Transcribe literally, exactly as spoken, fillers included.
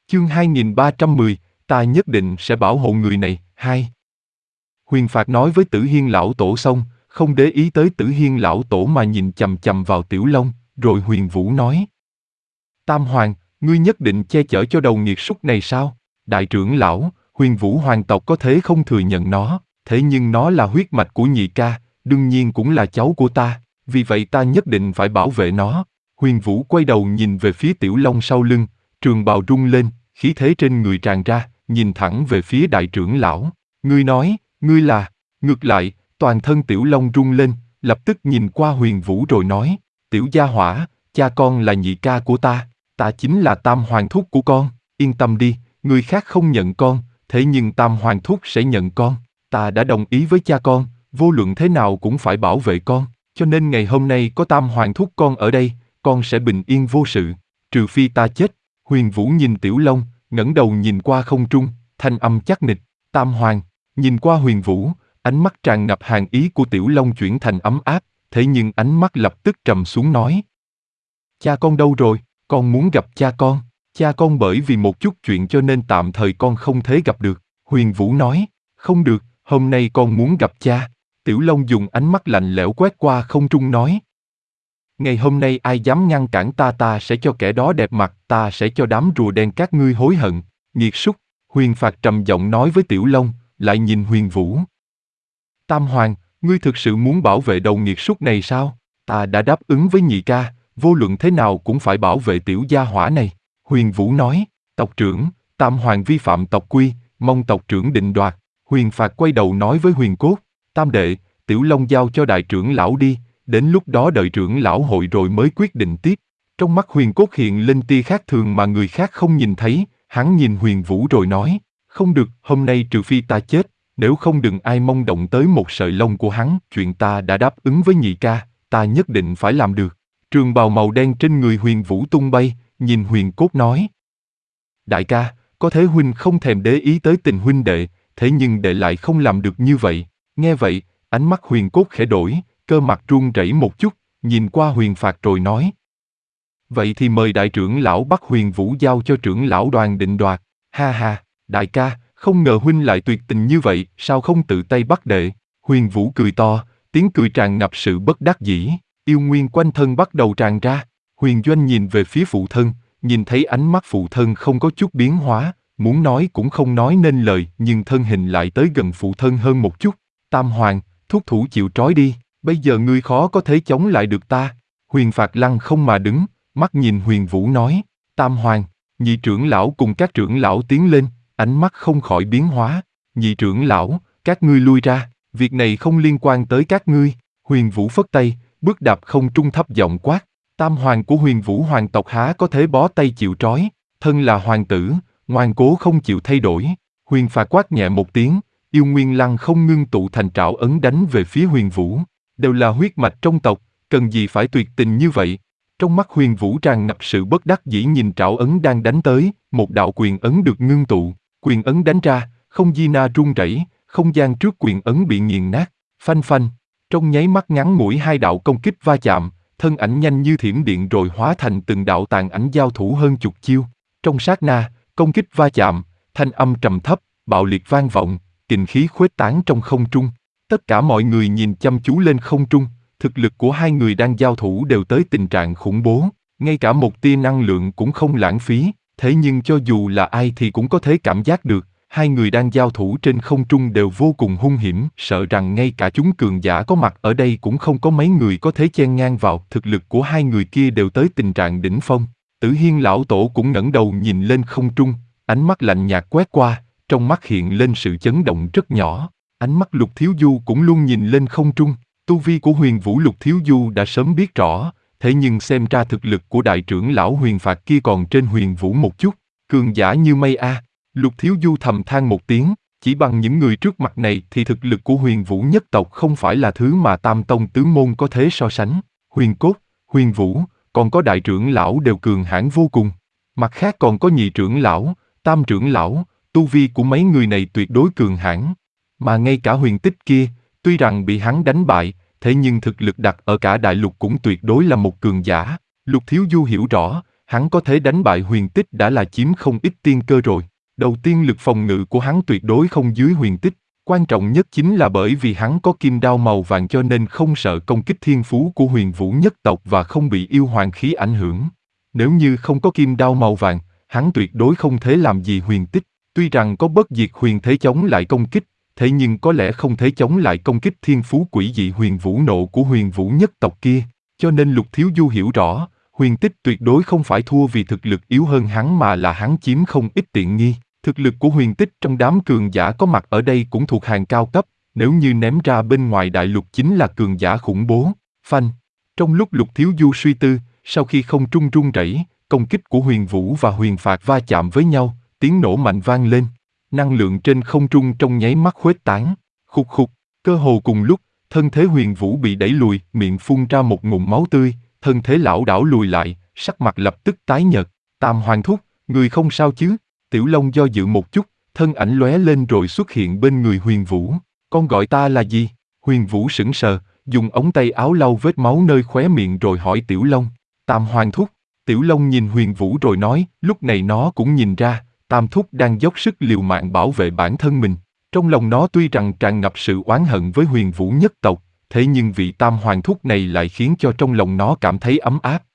Chương hai nghìn ba trăm mười, ta nhất định sẽ bảo hộ người này. Hai. Huyền Phạt nói với Tử Hiên lão tổ xong, không để ý tới Tử Hiên lão tổ mà nhìn chằm chằm vào Tiểu Long, rồi Huyền Vũ nói. Tam Hoàng, ngươi nhất định che chở cho đầu nghiệt súc này sao? Đại trưởng lão, Huyền Vũ hoàng tộc có thể không thừa nhận nó, thế nhưng nó là huyết mạch của nhị ca, đương nhiên cũng là cháu của ta, vì vậy ta nhất định phải bảo vệ nó. Huyền Vũ quay đầu nhìn về phía Tiểu Long sau lưng, trường bào rung lên, khí thế trên người tràn ra, nhìn thẳng về phía đại trưởng lão. Ngươi nói, ngươi là... Ngược lại, toàn thân Tiểu Long rung lên, lập tức nhìn qua Huyền Vũ rồi nói, Tiểu gia hỏa, cha con là nhị ca của ta, ta chính là Tam Hoàng thúc của con, yên tâm đi, người khác không nhận con, thế nhưng Tam Hoàng thúc sẽ nhận con, ta đã đồng ý với cha con, vô luận thế nào cũng phải bảo vệ con, cho nên ngày hôm nay có Tam Hoàng thúc con ở đây, con sẽ bình yên vô sự, trừ phi ta chết. Huyền Vũ nhìn Tiểu Long, ngẩng đầu nhìn qua không trung, thanh âm chắc nịch, Tam Hoàng, nhìn qua Huyền Vũ, ánh mắt tràn ngập hàn ý của Tiểu Long chuyển thành ấm áp, thế nhưng ánh mắt lập tức trầm xuống nói. Cha con đâu rồi, con muốn gặp cha con, cha con bởi vì một chút chuyện cho nên tạm thời con không thể gặp được. Huyền Vũ nói, không được, hôm nay con muốn gặp cha. Tiểu Long dùng ánh mắt lạnh lẽo quét qua không trung nói. Ngày hôm nay ai dám ngăn cản ta ta sẽ cho kẻ đó đẹp mặt, ta sẽ cho đám rùa đen các ngươi hối hận, nghiệt súc. Huyền Phạt trầm giọng nói với Tiểu Long, lại nhìn Huyền Vũ. Tam Hoàng, ngươi thực sự muốn bảo vệ đầu nghiệt súc này sao? Ta đã đáp ứng với nhị ca, vô luận thế nào cũng phải bảo vệ tiểu gia hỏa này. Huyền Vũ nói, tộc trưởng, Tam Hoàng vi phạm tộc quy, mong tộc trưởng định đoạt. Huyền Phạt quay đầu nói với Huyền Cốt, Tam đệ, Tiểu Long giao cho đại trưởng lão đi, đến lúc đó đợi trưởng lão hội rồi mới quyết định tiếp. Trong mắt Huyền Cốt hiện lên tia khác thường mà người khác không nhìn thấy, hắn nhìn Huyền Vũ rồi nói, không được, hôm nay trừ phi ta chết, nếu không đừng ai mong động tới một sợi lông của hắn, chuyện ta đã đáp ứng với nhị ca, ta nhất định phải làm được. Trường bào màu đen trên người Huyền Vũ tung bay, nhìn Huyền Cốt nói. Đại ca, có thể huynh không thèm để ý tới tình huynh đệ, thế nhưng đệ lại không làm được như vậy. Nghe vậy, ánh mắt Huyền Cốt khẽ đổi, cơ mặt run rẩy một chút, nhìn qua Huyền Phạt rồi nói. Vậy thì mời đại trưởng lão bắt Huyền Vũ giao cho trưởng lão đoàn định đoạt. Ha ha, đại ca, không ngờ huynh lại tuyệt tình như vậy, sao không tự tay bắt đệ? Huyền Vũ cười to, tiếng cười tràn ngập sự bất đắc dĩ, yêu nguyên quanh thân bắt đầu tràn ra. Huyền Doanh nhìn về phía phụ thân, nhìn thấy ánh mắt phụ thân không có chút biến hóa, muốn nói cũng không nói nên lời, nhưng thân hình lại tới gần phụ thân hơn một chút. Tam Hoàng, thúc thủ chịu trói đi, bây giờ ngươi khó có thể chống lại được ta. Huyền Phạt lăng không mà đứng, mắt nhìn Huyền Vũ nói, Tam Hoàng, nhị trưởng lão cùng các trưởng lão tiến lên, ánh mắt không khỏi biến hóa, nhị trưởng lão, các ngươi lui ra, việc này không liên quan tới các ngươi. Huyền Vũ phất tay, bước đạp không trung thấp giọng quát, Tam Hoàng của Huyền Vũ hoàng tộc há có thể bó tay chịu trói, thân là hoàng tử, ngoan cố không chịu thay đổi. Huyền Phạt quát nhẹ một tiếng, yêu nguyên lăng không ngưng tụ thành trảo ấn đánh về phía Huyền Vũ, đều là huyết mạch trong tộc, cần gì phải tuyệt tình như vậy. Trong mắt Huyền Vũ tràn ngập sự bất đắc dĩ nhìn trảo ấn đang đánh tới, một đạo quyền ấn được ngưng tụ, quyền ấn đánh ra, không di na rung rẩy, không gian trước quyền ấn bị nghiền nát, phanh phanh. Trong nháy mắt ngắn ngủi hai đạo công kích va chạm, thân ảnh nhanh như thiểm điện rồi hóa thành từng đạo tàn ảnh giao thủ hơn chục chiêu. Trong sát na, công kích va chạm, thanh âm trầm thấp, bạo liệt vang vọng, kình khí khuếch tán trong không trung. Tất cả mọi người nhìn chăm chú lên không trung, thực lực của hai người đang giao thủ đều tới tình trạng khủng bố, ngay cả một tia năng lượng cũng không lãng phí, thế nhưng cho dù là ai thì cũng có thể cảm giác được, hai người đang giao thủ trên không trung đều vô cùng hung hiểm, sợ rằng ngay cả chúng cường giả có mặt ở đây cũng không có mấy người có thể chen ngang vào, thực lực của hai người kia đều tới tình trạng đỉnh phong. Tử Hiên lão tổ cũng ngẩng đầu nhìn lên không trung, ánh mắt lạnh nhạt quét qua, trong mắt hiện lên sự chấn động rất nhỏ. Ánh mắt Lục Thiếu Du cũng luôn nhìn lên không trung, tu vi của Huyền Vũ Lục Thiếu Du đã sớm biết rõ, thế nhưng xem ra thực lực của đại trưởng lão Huyền Phạt kia còn trên Huyền Vũ một chút, cường giả như mây a. Lục Thiếu Du thầm than một tiếng, chỉ bằng những người trước mặt này thì thực lực của Huyền Vũ nhất tộc không phải là thứ mà Tam Tông tứ môn có thể so sánh. Huyền Cốt, Huyền Vũ, còn có đại trưởng lão đều cường hãn vô cùng. Mặt khác còn có nhị trưởng lão, tam trưởng lão, tu vi của mấy người này tuyệt đối cường hãn. Mà ngay cả Huyền Tích kia, tuy rằng bị hắn đánh bại, thế nhưng thực lực đặt ở cả đại lục cũng tuyệt đối là một cường giả. Lục Thiếu Du hiểu rõ, Hắn có thể đánh bại Huyền Tích đã là chiếm không ít tiên cơ rồi. Đầu tiên lực phòng ngự của hắn tuyệt đối không dưới Huyền Tích. Quan trọng nhất chính là bởi vì hắn có kim đao màu vàng cho nên không sợ công kích thiên phú của Huyền Vũ nhất tộc và không bị yêu hoàng khí ảnh hưởng. Nếu như không có kim đao màu vàng, hắn tuyệt đối không thể làm gì Huyền Tích. Tuy rằng có bất diệt huyền thế chống lại công kích, thế nhưng có lẽ không thể chống lại công kích thiên phú quỷ dị Huyền Vũ nộ của Huyền Vũ nhất tộc kia. Cho nên Lục Thiếu Du hiểu rõ, Huyền Tích tuyệt đối không phải thua vì thực lực yếu hơn hắn mà là hắn chiếm không ít tiện nghi. Thực lực của Huyền Tích trong đám cường giả có mặt ở đây cũng thuộc hàng cao cấp, nếu như ném ra bên ngoài đại lục chính là cường giả khủng bố. Phanh. Trong lúc Lục Thiếu Du suy tư, sau khi không trung rung rẩy, công kích của Huyền Vũ và Huyền Phạt va chạm với nhau, tiếng nổ mạnh vang lên. Năng lượng trên không trung trong nháy mắt khuếch tán. Khục khục, cơ hồ cùng lúc, thân thế Huyền Vũ bị đẩy lùi, miệng phun ra một ngụm máu tươi, thân thế lão đảo lùi lại, sắc mặt lập tức tái nhợt. Tam Hoàng thúc, người không sao chứ? Tiểu Long do dự một chút, thân ảnh lóe lên rồi xuất hiện bên người Huyền Vũ. Con gọi ta là gì? Huyền Vũ sững sờ, dùng ống tay áo lau vết máu nơi khóe miệng rồi hỏi Tiểu Long. Tam Hoàng thúc. Tiểu Long nhìn Huyền Vũ rồi nói, lúc này nó cũng nhìn ra, Tam thúc đang dốc sức liều mạng bảo vệ bản thân mình. Trong lòng nó tuy rằng tràn ngập sự oán hận với Huyền Vũ nhất tộc, thế nhưng vị Tam Hoàng thúc này lại khiến cho trong lòng nó cảm thấy ấm áp.